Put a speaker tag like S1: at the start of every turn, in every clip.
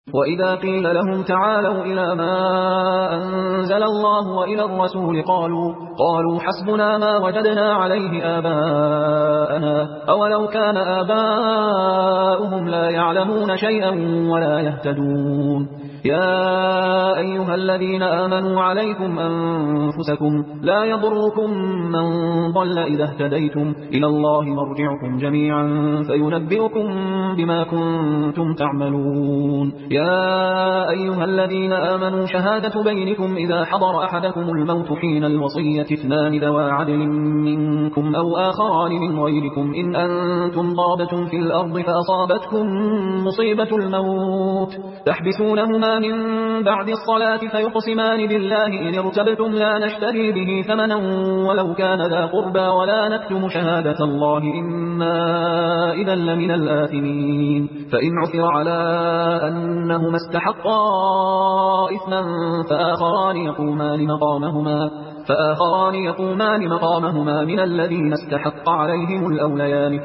S1: وإذا قيل لهم تعالوا إلى ما أنزل الله وإلى الرسول قالوا حسبنا ما وجدنا عليه آباءنا أولو كان آباؤهم لا يعلمون شيئا ولا يهتدون. يا أيها الذين آمنوا عليكم أنفسكم لا يضركم من ضل إذا اهتديتم إلى الله مرجعكم جميعا فينبئكم بما كنتم تعملون. يا أيها الذين آمنوا شهادة بينكم إذا حضر أحدكم الموت حين الوصية اثنان ذوى عدل منكم أو آخران من غيركم إن أنتم ضربتم في الأرض فأصابتكم مصيبة الموت تحبسونهما من بعد الصلاة فيقسمان بالله إن ارتبتم لا نشتري به ثمنا ولو كان ذا قربى ولا نكتم شهادة الله إنا إذا لمن الآثمين. فإن عثر على أنهما استحقا إثما فآخران يقومان مقامهما من الذين استحق عليهم الأوليان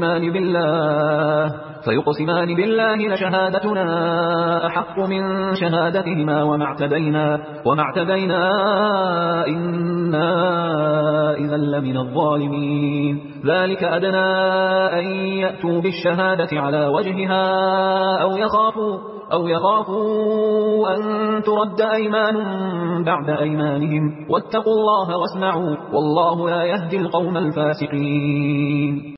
S1: فيقسمان بالله لشهادتنا أحق من شهادتهما وما اعتدينا إنا إذا لمن الظالمين. ذلك أدنى أن يأتوا بالشهادة على وجهها أو يخافوا أن ترد أيمان بعد أيمانهم واتقوا الله واسمعوا والله لا يهدي القوم الفاسقين.